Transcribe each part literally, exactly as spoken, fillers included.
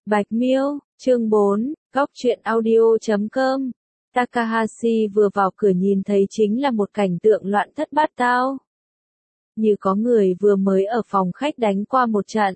Bạch Miêu, chương bốn, góc truyện audio chấm com. Takahashi vừa vào cửa nhìn thấy chính là một cảnh tượng loạn thất bát tao. Như có người vừa mới ở phòng khách đánh qua một trận.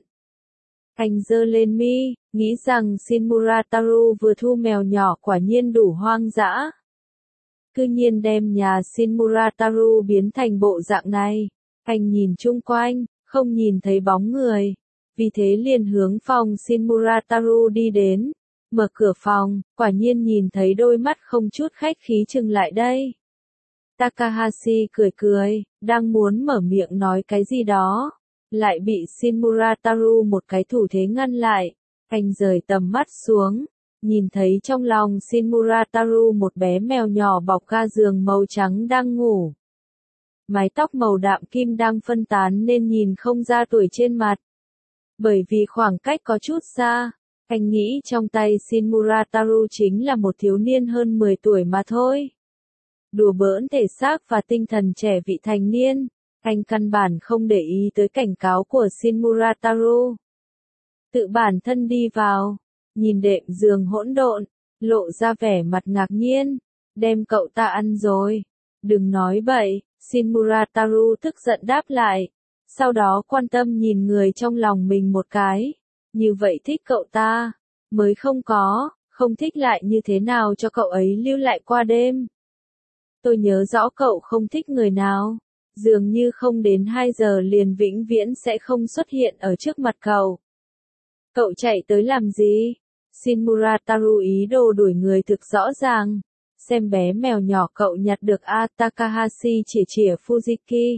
Anh giơ lên mi, nghĩ rằng Shinmura Taru vừa thu mèo nhỏ quả nhiên đủ hoang dã. Cư nhiên đem nhà Shinmura Taru biến thành bộ dạng này. Anh nhìn chung quanh, không nhìn thấy bóng người. Vì thế liền hướng phòng Shinmura Taru đi đến. Mở cửa phòng, quả nhiên nhìn thấy đôi mắt không chút khách khí trừng lại đây. Takahashi cười cười, đang muốn mở miệng nói cái gì đó. Lại bị Shinmura Taru một cái thủ thế ngăn lại. Anh rời tầm mắt xuống. Nhìn thấy trong lòng Shinmura Taru một bé mèo nhỏ bọc ga giường màu trắng đang ngủ. Mái tóc màu đạm kim đang phân tán nên nhìn không ra tuổi trên mặt. Bởi vì khoảng cách có chút xa, anh nghĩ trong tay Shinmura Taru chính là một thiếu niên hơn mười tuổi mà thôi. Đùa bỡn thể xác và tinh thần trẻ vị thành niên, anh căn bản không để ý tới cảnh cáo của Shinmura Taru. Tự bản thân đi vào, nhìn đệm giường hỗn độn, lộ ra vẻ mặt ngạc nhiên, đem cậu ta ăn rồi. Đừng nói bậy, Shinmura Taru tức giận đáp lại. Sau đó quan tâm nhìn người trong lòng mình một cái. Như vậy thích cậu ta, mới không có, không thích lại như thế nào cho cậu ấy lưu lại qua đêm. Tôi nhớ rõ cậu không thích người nào, dường như không đến hai giờ liền vĩnh viễn sẽ không xuất hiện ở trước mặt cậu. Cậu chạy tới làm gì? Shinmura Taru ý đồ đuổi người thực rõ ràng. Xem bé mèo nhỏ cậu nhặt được a Takahashi chỉ chìa Fujiki.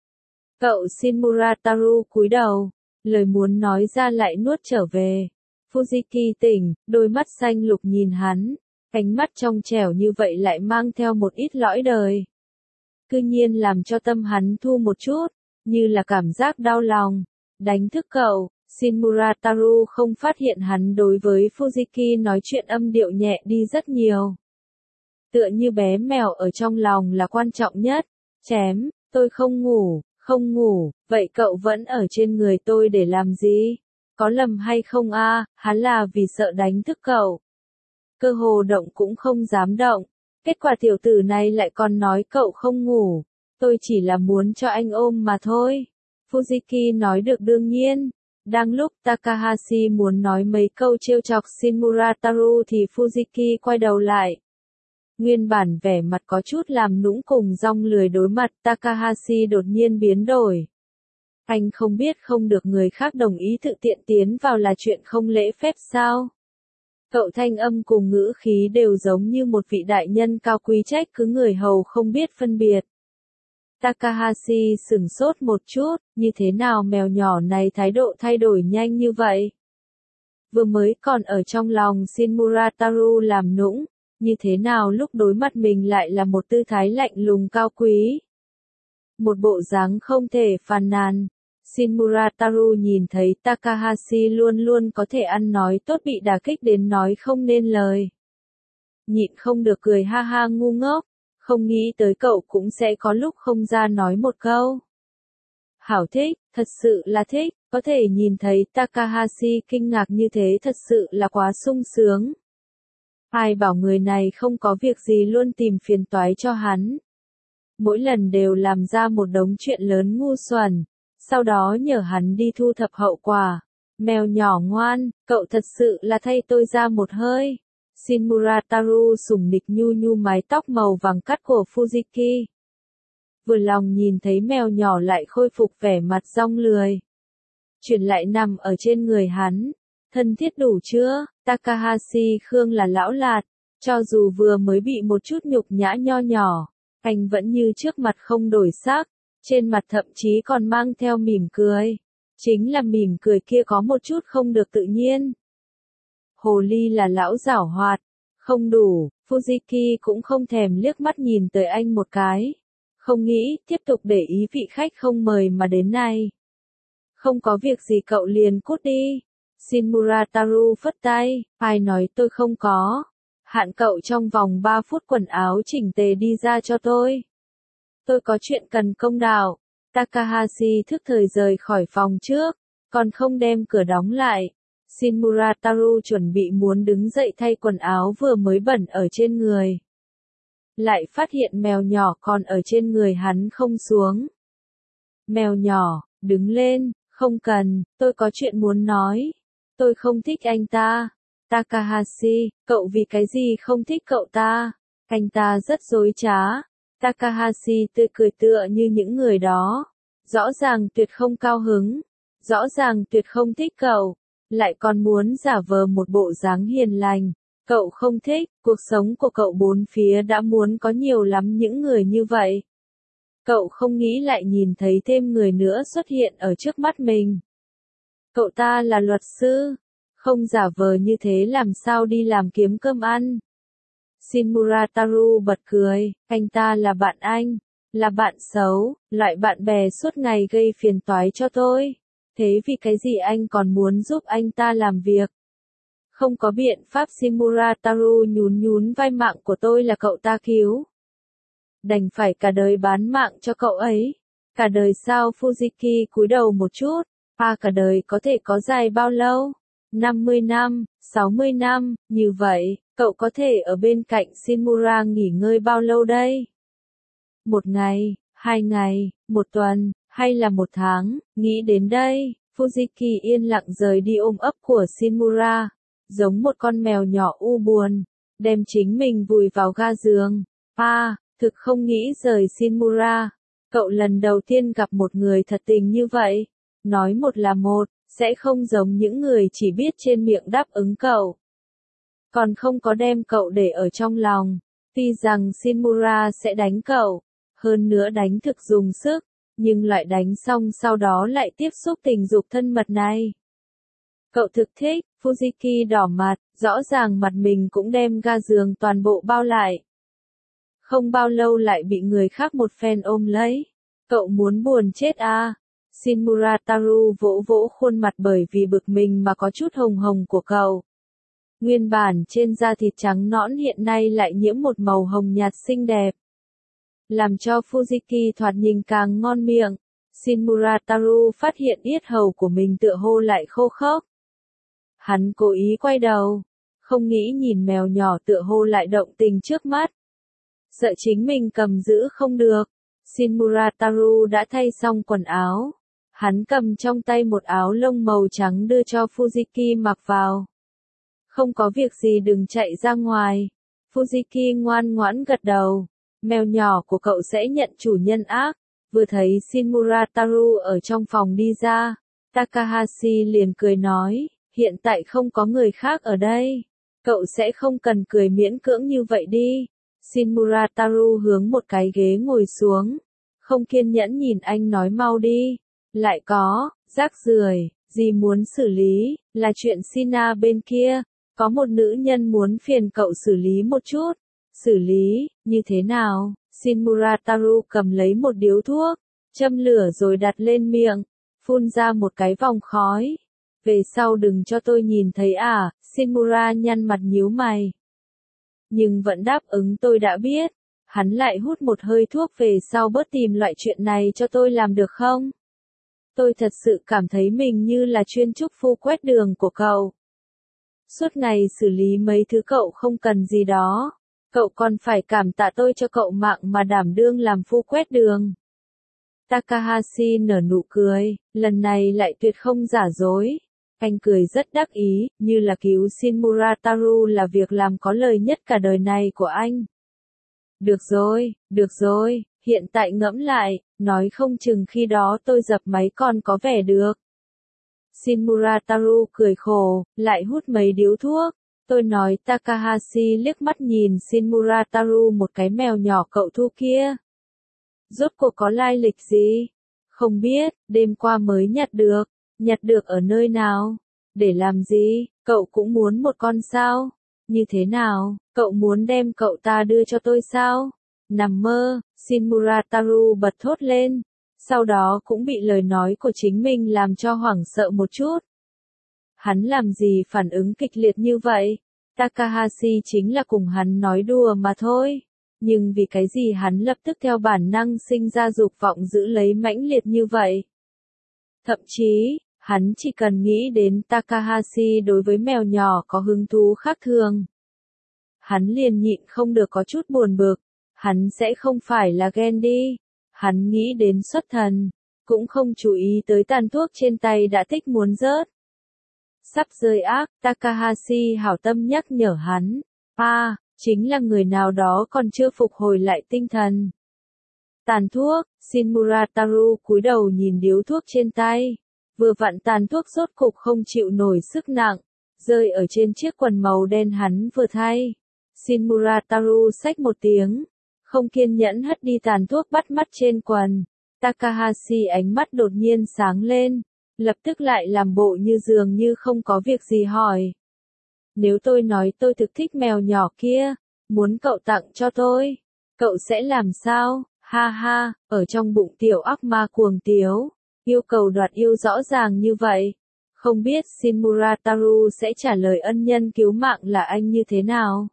Cậu Shinmura Taru cúi đầu, lời muốn nói ra lại nuốt trở về. Fujiki tỉnh, đôi mắt xanh lục nhìn hắn, ánh mắt trong trẻo như vậy lại mang theo một ít lõi đời. Cư nhiên làm cho tâm hắn thu một chút, như là cảm giác đau lòng. Đánh thức cậu, Shinmura Taru không phát hiện hắn đối với Fujiki nói chuyện âm điệu nhẹ đi rất nhiều. Tựa như bé mèo ở trong lòng là quan trọng nhất. Chém, tôi không ngủ. Không ngủ, vậy cậu vẫn ở trên người tôi để làm gì? Có lầm hay không a? À, hắn là vì sợ đánh thức cậu. Cơ hồ động cũng không dám động. Kết quả tiểu tử này lại còn nói cậu không ngủ. Tôi chỉ là muốn cho anh ôm mà thôi. Fujiki nói được đương nhiên. Đang lúc Takahashi muốn nói mấy câu trêu chọc Shinmura Taru thì Fujiki quay đầu lại. Nguyên bản vẻ mặt có chút làm nũng cùng rong lười đối mặt Takahashi đột nhiên biến đổi. Anh không biết không được người khác đồng ý tự tiện tiến vào là chuyện không lễ phép sao? Cậu thanh âm cùng ngữ khí đều giống như một vị đại nhân cao quý trách cứ người hầu không biết phân biệt. Takahashi sửng sốt một chút, như thế nào mèo nhỏ này thái độ thay đổi nhanh như vậy? Vừa mới còn ở trong lòng Shinmura Taru làm nũng. Như thế nào lúc đối mặt mình lại là một tư thái lạnh lùng cao quý. Một bộ dáng không thể phàn nàn. Shinmura Taru nhìn thấy Takahashi luôn luôn có thể ăn nói tốt bị đả kích đến nói không nên lời. Nhịn không được cười ha ha ngu ngốc, không nghĩ tới cậu cũng sẽ có lúc không ra nói một câu. Hảo thích, thật sự là thích, có thể nhìn thấy Takahashi kinh ngạc như thế thật sự là quá sung sướng. Ai bảo người này không có việc gì luôn tìm phiền toái cho hắn. Mỗi lần đều làm ra một đống chuyện lớn ngu xuẩn, sau đó nhờ hắn đi thu thập hậu quả. Mèo nhỏ ngoan, cậu thật sự là thay tôi ra một hơi. Shinmura Taru sủng nịch nhu nhu mái tóc màu vàng cắt của Fujiki. Vừa lòng nhìn thấy mèo nhỏ lại khôi phục vẻ mặt rong lười. Chuyển lại nằm ở trên người hắn. Thân thiết đủ chưa? Takahashi Khương là lão lạt, cho dù vừa mới bị một chút nhục nhã nho nhỏ, anh vẫn như trước mặt không đổi sắc, trên mặt thậm chí còn mang theo mỉm cười. Chính là mỉm cười kia có một chút không được tự nhiên. Hồ ly là lão giảo hoạt, không đủ, Fujiki cũng không thèm liếc mắt nhìn tới anh một cái. Không nghĩ, tiếp tục để ý vị khách không mời mà đến này. Không có việc gì cậu liền cút đi. Shinmura Taru phất tay, ai nói tôi không có. Hạn cậu trong vòng ba phút quần áo chỉnh tề đi ra cho tôi. Tôi có chuyện cần công đạo. Takahashi thức thời rời khỏi phòng trước, còn không đem cửa đóng lại. Shinmura Taru chuẩn bị muốn đứng dậy thay quần áo vừa mới bẩn ở trên người. Lại phát hiện mèo nhỏ còn ở trên người hắn không xuống. Mèo nhỏ, đứng lên, không cần, tôi có chuyện muốn nói. Tôi không thích anh ta. Takahashi, cậu vì cái gì không thích cậu ta? Anh ta rất dối trá. Takahashi tươi cười tựa như những người đó. Rõ ràng tuyệt không cao hứng. Rõ ràng tuyệt không thích cậu. Lại còn muốn giả vờ một bộ dáng hiền lành. Cậu không thích, cuộc sống của cậu bốn phía đã muốn có nhiều lắm những người như vậy. Cậu không nghĩ lại nhìn thấy thêm người nữa xuất hiện ở trước mắt mình. Cậu ta là luật sư. Không giả vờ như thế làm sao đi làm kiếm cơm ăn. Shinmura Taru bật cười, anh ta là bạn anh, là bạn xấu, loại bạn bè suốt ngày gây phiền toái cho tôi. Thế vì cái gì anh còn muốn giúp anh ta làm việc? Không có biện pháp. Shinmura Taru nhún nhún vai, mạng của tôi là cậu ta cứu. Đành phải cả đời bán mạng cho cậu ấy. Cả đời sao? Fujiki cúi đầu một chút. À, cả đời có thể có dài bao lâu? năm mươi năm, sáu mươi năm, như vậy, cậu có thể ở bên cạnh Shinmura nghỉ ngơi bao lâu đây? Một ngày, hai ngày, một tuần, hay là một tháng? Nghĩ đến đây, Fujiki yên lặng rời đi ôm ấp của Shinmura, giống một con mèo nhỏ u buồn, đem chính mình vùi vào ga giường. À, thực không nghĩ rời Shinmura. Cậu lần đầu tiên gặp một người thật tình như vậy. Nói một là một, sẽ không giống những người chỉ biết trên miệng đáp ứng cậu. Còn không có đem cậu để ở trong lòng. Tuy rằng Shinmura sẽ đánh cậu, hơn nữa đánh thực dùng sức, nhưng loại đánh xong sau đó lại tiếp xúc tình dục thân mật này. Cậu thực thích. Fujiki đỏ mặt, rõ ràng mặt mình cũng đem ga giường toàn bộ bao lại. Không bao lâu lại bị người khác một phen ôm lấy. Cậu muốn buồn chết à? Shinmura Taru vỗ vỗ khuôn mặt bởi vì bực mình mà có chút hồng hồng của cậu. Nguyên bản trên da thịt trắng nõn hiện nay lại nhiễm một màu hồng nhạt xinh đẹp. Làm cho Fujiki thoạt nhìn càng ngon miệng. Shinmura Taru phát hiện yết hầu của mình tựa hồ lại khô khốc. Hắn cố ý quay đầu, không nghĩ nhìn mèo nhỏ tựa hồ lại động tình trước mắt. Sợ chính mình cầm giữ không được. Shinmura Taru đã thay xong quần áo. Hắn cầm trong tay một áo lông màu trắng đưa cho Fujiki mặc vào. Không có việc gì đừng chạy ra ngoài. Fujiki ngoan ngoãn gật đầu. Mèo nhỏ của cậu sẽ nhận chủ nhân ác. Vừa thấy Shinmura Taru ở trong phòng đi ra, Takahashi liền cười nói, hiện tại không có người khác ở đây. Cậu sẽ không cần cười miễn cưỡng như vậy đi. Shinmura Taru hướng một cái ghế ngồi xuống. Không kiên nhẫn nhìn anh nói mau đi. Lại có, rác rưởi, gì muốn xử lý, là chuyện Sina bên kia. Có một nữ nhân muốn phiền cậu xử lý một chút. Xử lý, như thế nào? Shinmura Taru cầm lấy một điếu thuốc, châm lửa rồi đặt lên miệng, phun ra một cái vòng khói. Về sau đừng cho tôi nhìn thấy à? Shinmura nhăn mặt nhíu mày. Nhưng vẫn đáp ứng tôi đã biết. Hắn lại hút một hơi thuốc, về sau bớt tìm loại chuyện này cho tôi làm được không? Tôi thật sự cảm thấy mình như là chuyên trúc phu quét đường của cậu. Suốt ngày xử lý mấy thứ cậu không cần gì đó. Cậu còn phải cảm tạ tôi cho cậu mạng mà đảm đương làm phu quét đường. Takahashi nở nụ cười, lần này lại tuyệt không giả dối. Anh cười rất đắc ý, như là cứu Shinmura Taru là việc làm có lời nhất cả đời này của anh. Được rồi, được rồi, hiện tại ngẫm lại, nói không chừng khi đó tôi dập máy còn có vẻ được. Shinmura Taru cười khổ, lại hút mấy điếu thuốc. Tôi nói. Takahashi liếc mắt nhìn Shinmura Taru, một cái mèo nhỏ cậu thu kia. Rốt cuộc có lai lịch gì? Không biết, đêm qua mới nhặt được. Nhặt được ở nơi nào? Để làm gì? Cậu cũng muốn một con sao? Như thế nào? Cậu muốn đem cậu ta đưa cho tôi sao? Nằm mơ. Shinmura Taru bật thốt lên. Sau đó cũng bị lời nói của chính mình làm cho hoảng sợ một chút. Hắn làm gì phản ứng kịch liệt như vậy? Takahashi chính là cùng hắn nói đùa mà thôi. Nhưng vì cái gì hắn lập tức theo bản năng sinh ra dục vọng giữ lấy mãnh liệt như vậy? Thậm chí, Hắn chỉ cần nghĩ đến Takahashi đối với mèo nhỏ có hứng thú khác thường. Hắn liền nhịn không được có chút buồn bực, hắn sẽ không phải là ghen đi. Hắn nghĩ đến xuất thần, cũng không chú ý tới tàn thuốc trên tay đã tích muốn rớt. Sắp rơi ác, Takahashi hảo tâm nhắc nhở hắn, à, chính là người nào đó còn chưa phục hồi lại tinh thần. Tàn thuốc, Shinmura Taru cúi đầu nhìn điếu thuốc trên tay. Vừa vặn tàn thuốc rốt cục không chịu nổi sức nặng, rơi ở trên chiếc quần màu đen hắn vừa thay. Shinmura Taru xách một tiếng, không kiên nhẫn hất đi tàn thuốc bắt mắt trên quần. Takahashi ánh mắt đột nhiên sáng lên, lập tức lại làm bộ như dường như không có việc gì hỏi. Nếu tôi nói tôi thực thích mèo nhỏ kia, muốn cậu tặng cho tôi, cậu sẽ làm sao? Ha ha, ở trong bụng tiểu ác ma cuồng tiếu, yêu cầu đoạt yêu rõ ràng như vậy. Không biết Shinmura Taru sẽ trả lời ân nhân cứu mạng là anh như thế nào?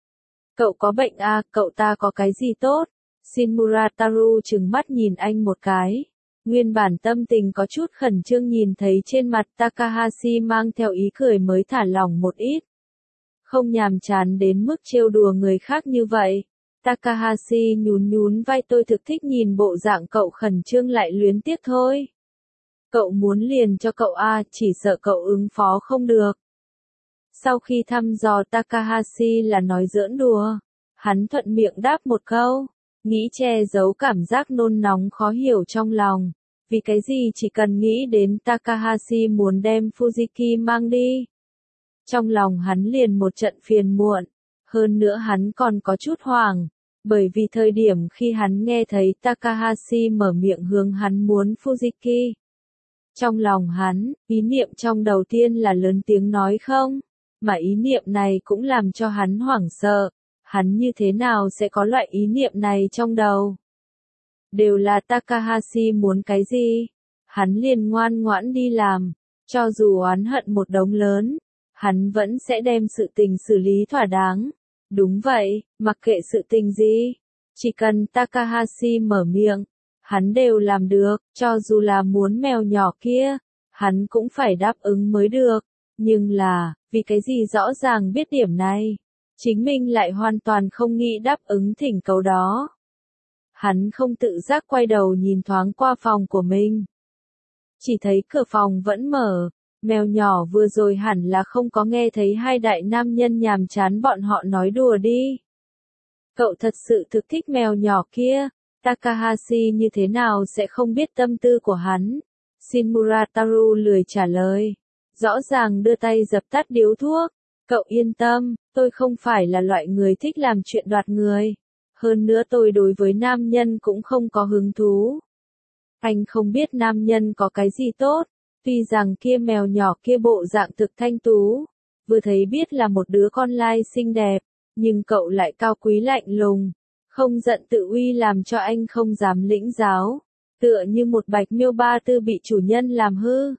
Cậu có bệnh à, cậu ta có cái gì tốt? Shinmura Taru trừng mắt nhìn anh một cái. Nguyên bản tâm tình có chút khẩn trương nhìn thấy trên mặt Takahashi mang theo ý cười mới thả lỏng một ít. Không nhàm chán đến mức trêu đùa người khác như vậy. Takahashi nhún nhún vai, tôi thực thích nhìn bộ dạng cậu khẩn trương lại luyến tiếc thôi. Cậu muốn liền cho cậu à, chỉ sợ cậu ứng phó không được. Sau khi thăm dò Takahashi là nói giỡn đùa, hắn thuận miệng đáp một câu, nghĩ che giấu cảm giác nôn nóng khó hiểu trong lòng. Vì cái gì chỉ cần nghĩ đến Takahashi muốn đem Fujiki mang đi. Trong lòng hắn liền một trận phiền muộn, hơn nữa hắn còn có chút hoảng, bởi vì thời điểm khi hắn nghe thấy Takahashi mở miệng hướng hắn muốn Fujiki. Trong lòng hắn, ý niệm trong đầu tiên là lớn tiếng nói không, mà ý niệm này cũng làm cho hắn hoảng sợ, hắn như thế nào sẽ có loại ý niệm này trong đầu. Đều là Takahashi muốn cái gì, hắn liền ngoan ngoãn đi làm, cho dù oán hận một đống lớn, hắn vẫn sẽ đem sự tình xử lý thỏa đáng. Đúng vậy, mặc kệ sự tình gì, chỉ cần Takahashi mở miệng, hắn đều làm được, cho dù là muốn mèo nhỏ kia, hắn cũng phải đáp ứng mới được. Nhưng là, vì cái gì rõ ràng biết điểm này, chính mình lại hoàn toàn không nghĩ đáp ứng thỉnh cầu đó. Hắn không tự giác quay đầu nhìn thoáng qua phòng của mình. Chỉ thấy cửa phòng vẫn mở, mèo nhỏ vừa rồi hẳn là không có nghe thấy hai đại nam nhân nhàm chán bọn họ nói đùa đi. Cậu thật sự thực thích mèo nhỏ kia, Takahashi như thế nào sẽ không biết tâm tư của hắn. Shinmura Taru lười trả lời, rõ ràng đưa tay dập tắt điếu thuốc. Cậu yên tâm, tôi không phải là loại người thích làm chuyện đoạt người. Hơn nữa tôi đối với nam nhân cũng không có hứng thú. Anh không biết nam nhân có cái gì tốt, tuy rằng kia mèo nhỏ kia bộ dạng thực thanh tú, vừa thấy biết là một đứa con lai xinh đẹp, nhưng cậu lại cao quý lạnh lùng, không giận tự uy làm cho anh không dám lĩnh giáo, tựa như một bạch miêu ba tư bị chủ nhân làm hư.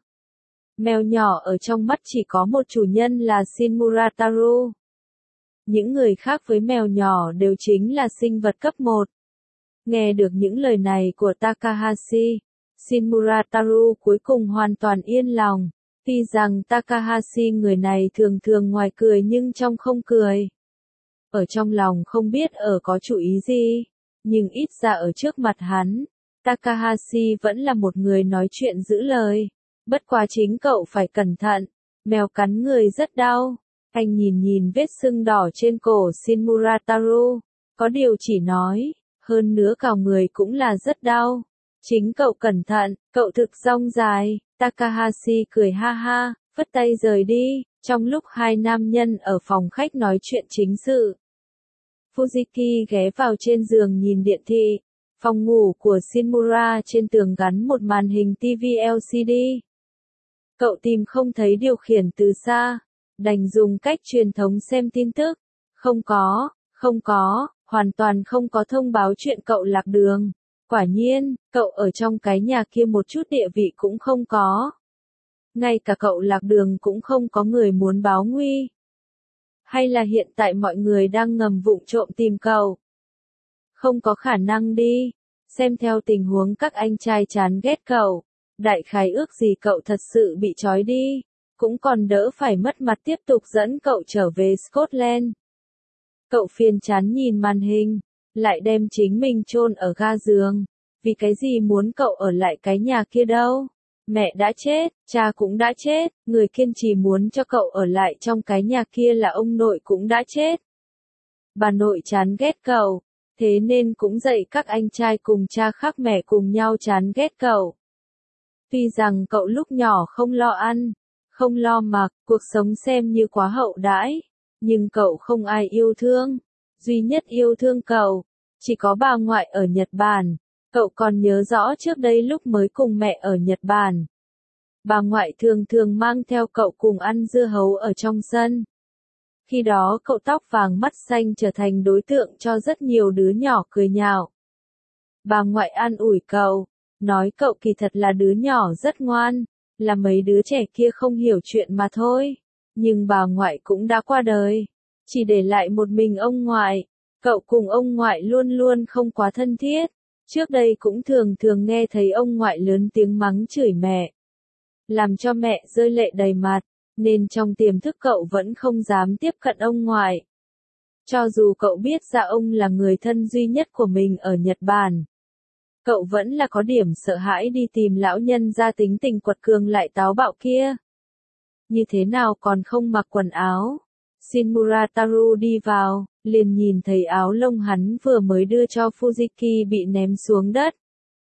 Mèo nhỏ ở trong mắt chỉ có một chủ nhân là Shinmura Taru. Những người khác với mèo nhỏ đều chính là sinh vật cấp một. Nghe được những lời này của Takahashi, Shinmura Taru cuối cùng hoàn toàn yên lòng. Tuy rằng Takahashi người này thường thường ngoài cười nhưng trong không cười. Ở trong lòng không biết ở có chủ ý gì, nhưng ít ra ở trước mặt hắn, Takahashi vẫn là một người nói chuyện giữ lời. Bất quá chính cậu phải cẩn thận, mèo cắn người rất đau. Anh nhìn nhìn vết sưng đỏ trên cổ Shinmura Taru, có điều chỉ nói, hơn nữa cào người cũng là rất đau. Chính cậu cẩn thận, cậu thực rong dài. Takahashi cười ha ha, phất tay rời đi, trong lúc hai nam nhân ở phòng khách nói chuyện chính sự. Fujiki ghé vào trên giường nhìn điện thị. Phòng ngủ của Shinmura trên tường gắn một màn hình ti vi L C D. Cậu tìm không thấy điều khiển từ xa, đành dùng cách truyền thống xem tin tức. Không có, không có, hoàn toàn không có thông báo chuyện cậu lạc đường. Quả nhiên, cậu ở trong cái nhà kia một chút địa vị cũng không có. Ngay cả cậu lạc đường cũng không có người muốn báo nguy. Hay là hiện tại mọi người đang ngầm vụng trộm tìm cậu? Không có khả năng đi. Xem theo tình huống các anh trai chán ghét cậu, Đại khái ước gì cậu thật sự bị trói đi, cũng còn đỡ phải mất mặt tiếp tục dẫn cậu trở về Scotland. Cậu phiền chán nhìn màn hình, lại đem chính mình chôn ở ga giường. Vì cái gì muốn cậu ở lại cái nhà kia đâu? Mẹ đã chết, cha cũng đã chết, người kiên trì muốn cho cậu ở lại trong cái nhà kia là ông nội cũng đã chết. Bà nội chán ghét cậu, thế nên cũng dạy các anh trai cùng cha khác mẹ cùng nhau chán ghét cậu. Tuy rằng cậu lúc nhỏ không lo ăn, không lo mặc, cuộc sống xem như quá hậu đãi, nhưng cậu không ai yêu thương. Duy nhất yêu thương cậu, chỉ có bà ngoại ở Nhật Bản. Cậu còn nhớ rõ trước đây lúc mới cùng mẹ ở Nhật Bản. Bà ngoại thường thường mang theo cậu cùng ăn dưa hấu ở trong sân. Khi đó cậu tóc vàng mắt xanh trở thành đối tượng cho rất nhiều đứa nhỏ cười nhạo. Bà ngoại an ủi cậu, nói cậu kỳ thật là đứa nhỏ rất ngoan, là mấy đứa trẻ kia không hiểu chuyện mà thôi. Nhưng bà ngoại cũng đã qua đời, chỉ để lại một mình ông ngoại. Cậu cùng ông ngoại luôn luôn không quá thân thiết. Trước đây cũng thường thường nghe thấy ông ngoại lớn tiếng mắng chửi mẹ, làm cho mẹ rơi lệ đầy mặt, nên trong tiềm thức cậu vẫn không dám tiếp cận ông ngoại. Cho dù cậu biết ra ông là người thân duy nhất của mình ở Nhật Bản, cậu vẫn là có điểm sợ hãi đi tìm lão nhân gia tính tình quật cường lại táo bạo kia. Như thế nào còn không mặc quần áo? Shinmura Taru đi vào, liền nhìn thấy áo lông hắn vừa mới đưa cho Fujiki bị ném xuống đất.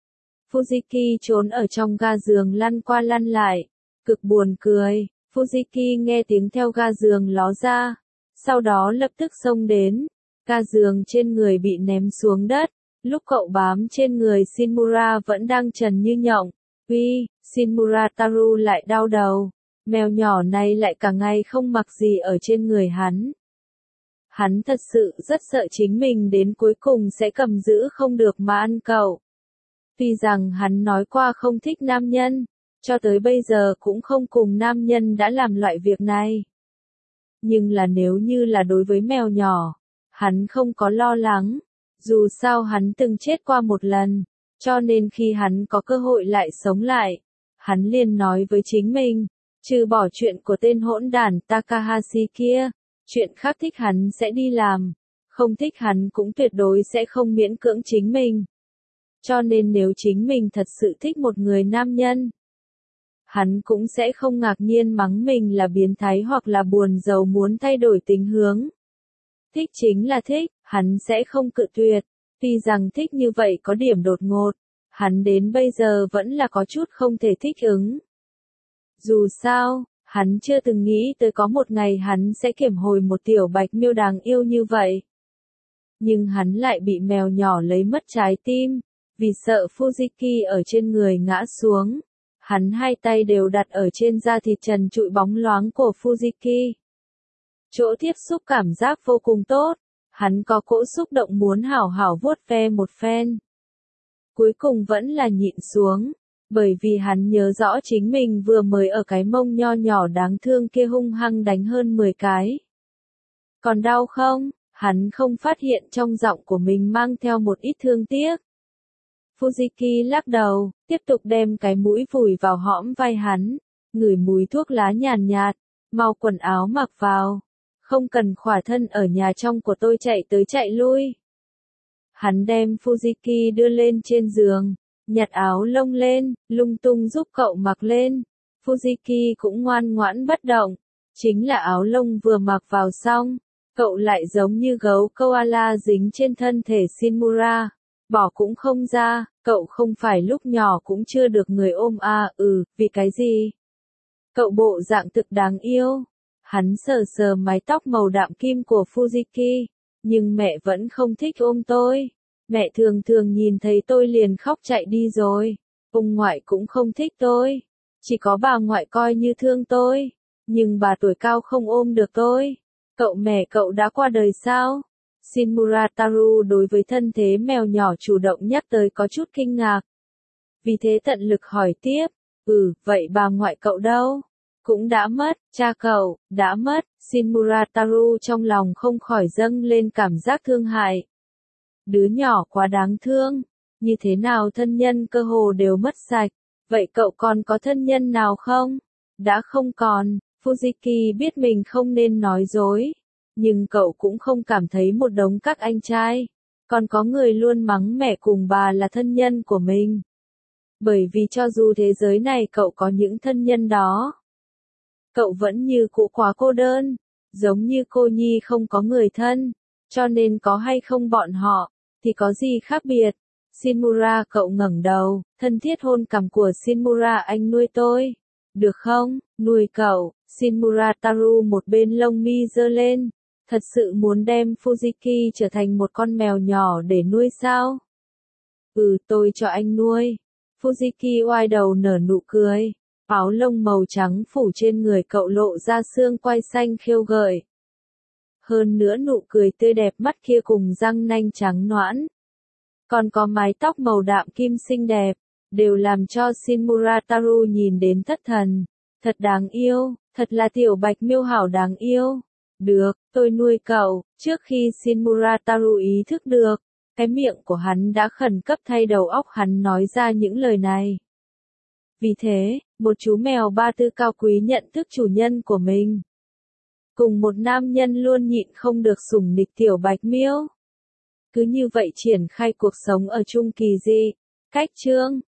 Fujiki trốn ở trong ga giường lăn qua lăn lại, cực buồn cười. Fujiki nghe tiếng theo ga giường ló ra, sau đó lập tức xông đến. Ga giường trên người bị ném xuống đất, lúc cậu bám trên người Shinmura vẫn đang trần như nhộng. Uy, Shinmura Taru lại đau đầu. Mèo nhỏ này lại cả ngày không mặc gì ở trên người hắn. Hắn thật sự rất sợ chính mình đến cuối cùng sẽ cầm giữ không được mà ăn cậu. Tuy rằng hắn nói qua không thích nam nhân, cho tới bây giờ cũng không cùng nam nhân đã làm loại việc này. Nhưng là nếu như là đối với mèo nhỏ, hắn không có lo lắng. Dù sao hắn từng chết qua một lần, cho nên khi hắn có cơ hội lại sống lại, hắn liền nói với chính mình, trừ bỏ chuyện của tên hỗn đản Takahashi kia, chuyện khác thích hắn sẽ đi làm, không thích hắn cũng tuyệt đối sẽ không miễn cưỡng chính mình. Cho nên nếu chính mình thật sự thích một người nam nhân, hắn cũng sẽ không ngạc nhiên mắng mình là biến thái hoặc là buồn rầu muốn thay đổi tính hướng. Thích chính là thích, hắn sẽ không cự tuyệt, tuy rằng thích như vậy có điểm đột ngột, hắn đến bây giờ vẫn là có chút không thể thích ứng. Dù sao, hắn chưa từng nghĩ tới có một ngày hắn sẽ kiểm hồi một tiểu bạch miêu đáng yêu như vậy. Nhưng hắn lại bị mèo nhỏ lấy mất trái tim, vì sợ Fujiki ở trên người ngã xuống. Hắn hai tay đều đặt ở trên da thịt trần trụi bóng loáng của Fujiki. Chỗ tiếp xúc cảm giác vô cùng tốt, hắn có cỗ xúc động muốn hảo hảo vuốt ve một phen. Cuối cùng vẫn là nhịn xuống, bởi vì hắn nhớ rõ chính mình vừa mới ở cái mông nho nhỏ đáng thương kia hung hăng đánh hơn mười cái. Còn đau không? Hắn không phát hiện trong giọng của mình mang theo một ít thương tiếc. Fujiki lắc đầu, tiếp tục đem cái mũi vùi vào hõm vai hắn, ngửi mùi thuốc lá nhàn nhạt, mau quần áo mặc vào, không cần khỏa thân ở nhà trong của tôi chạy tới chạy lui. Hắn đem Fujiki đưa lên trên giường, nhặt áo lông lên, lung tung giúp cậu mặc lên. Fujiki cũng ngoan ngoãn bất động, chính là áo lông vừa mặc vào xong, cậu lại giống như gấu koala dính trên thân thể Shinmura, bỏ cũng không ra. Cậu không phải lúc nhỏ cũng chưa được người ôm à, ừ, vì cái gì? Cậu bộ dạng thực đáng yêu. Hắn sờ sờ mái tóc màu đạm kim của Fujiki, nhưng mẹ vẫn không thích ôm tôi. Mẹ thường thường nhìn thấy tôi liền khóc chạy đi rồi. Ông ngoại cũng không thích tôi. Chỉ có bà ngoại coi như thương tôi. Nhưng bà tuổi cao không ôm được tôi. Cậu mẹ cậu đã qua đời sao? Shinmura Taru đối với thân thế mèo nhỏ chủ động nhắc tới có chút kinh ngạc. Vì thế tận lực hỏi tiếp, ừ, vậy bà ngoại cậu đâu? Cũng đã mất, cha cậu, đã mất. Shinmura Taru trong lòng không khỏi dâng lên cảm giác thương hại. Đứa nhỏ quá đáng thương, như thế nào thân nhân cơ hồ đều mất sạch, Vậy cậu còn có thân nhân nào không? Đã không còn. Fujiki biết mình không nên nói dối. Nhưng cậu cũng không cảm thấy một đống các anh trai. Còn có người luôn mắng mẹ cùng bà là thân nhân của mình. Bởi vì cho dù thế giới này cậu có những thân nhân đó, cậu vẫn như cũ quá cô đơn. Giống như cô Nhi không có người thân. Cho nên có hay không bọn họ, thì có gì khác biệt? Shinmura cậu ngẩng đầu, thân thiết hôn cằm của Shinmura anh nuôi tôi. Được không? Nuôi cậu. Shinmura Taru một bên lông mi giơ lên. Thật sự muốn đem Fujiki trở thành một con mèo nhỏ để nuôi sao? Ừ, tôi cho anh nuôi. Fujiki oai đầu nở nụ cười. Áo lông màu trắng phủ trên người cậu lộ ra xương quai xanh khêu gợi. Hơn nữa nụ cười tươi đẹp mắt kia cùng răng nanh trắng nõn. Còn có mái tóc màu đạm kim xinh đẹp, đều làm cho Shinmura Taru nhìn đến thất thần. Thật đáng yêu, thật là tiểu bạch miêu hảo đáng yêu. Được, tôi nuôi cậu. Trước khi Shinmura Taru ý thức được, cái miệng của hắn đã khẩn cấp thay đầu óc hắn nói ra những lời này. Vì thế, một chú mèo ba tư cao quý nhận thức chủ nhân của mình. Cùng một nam nhân luôn nhịn không được sủng nịch tiểu bạch miêu. Cứ như vậy triển khai cuộc sống ở chung kỳ dị. Cách chương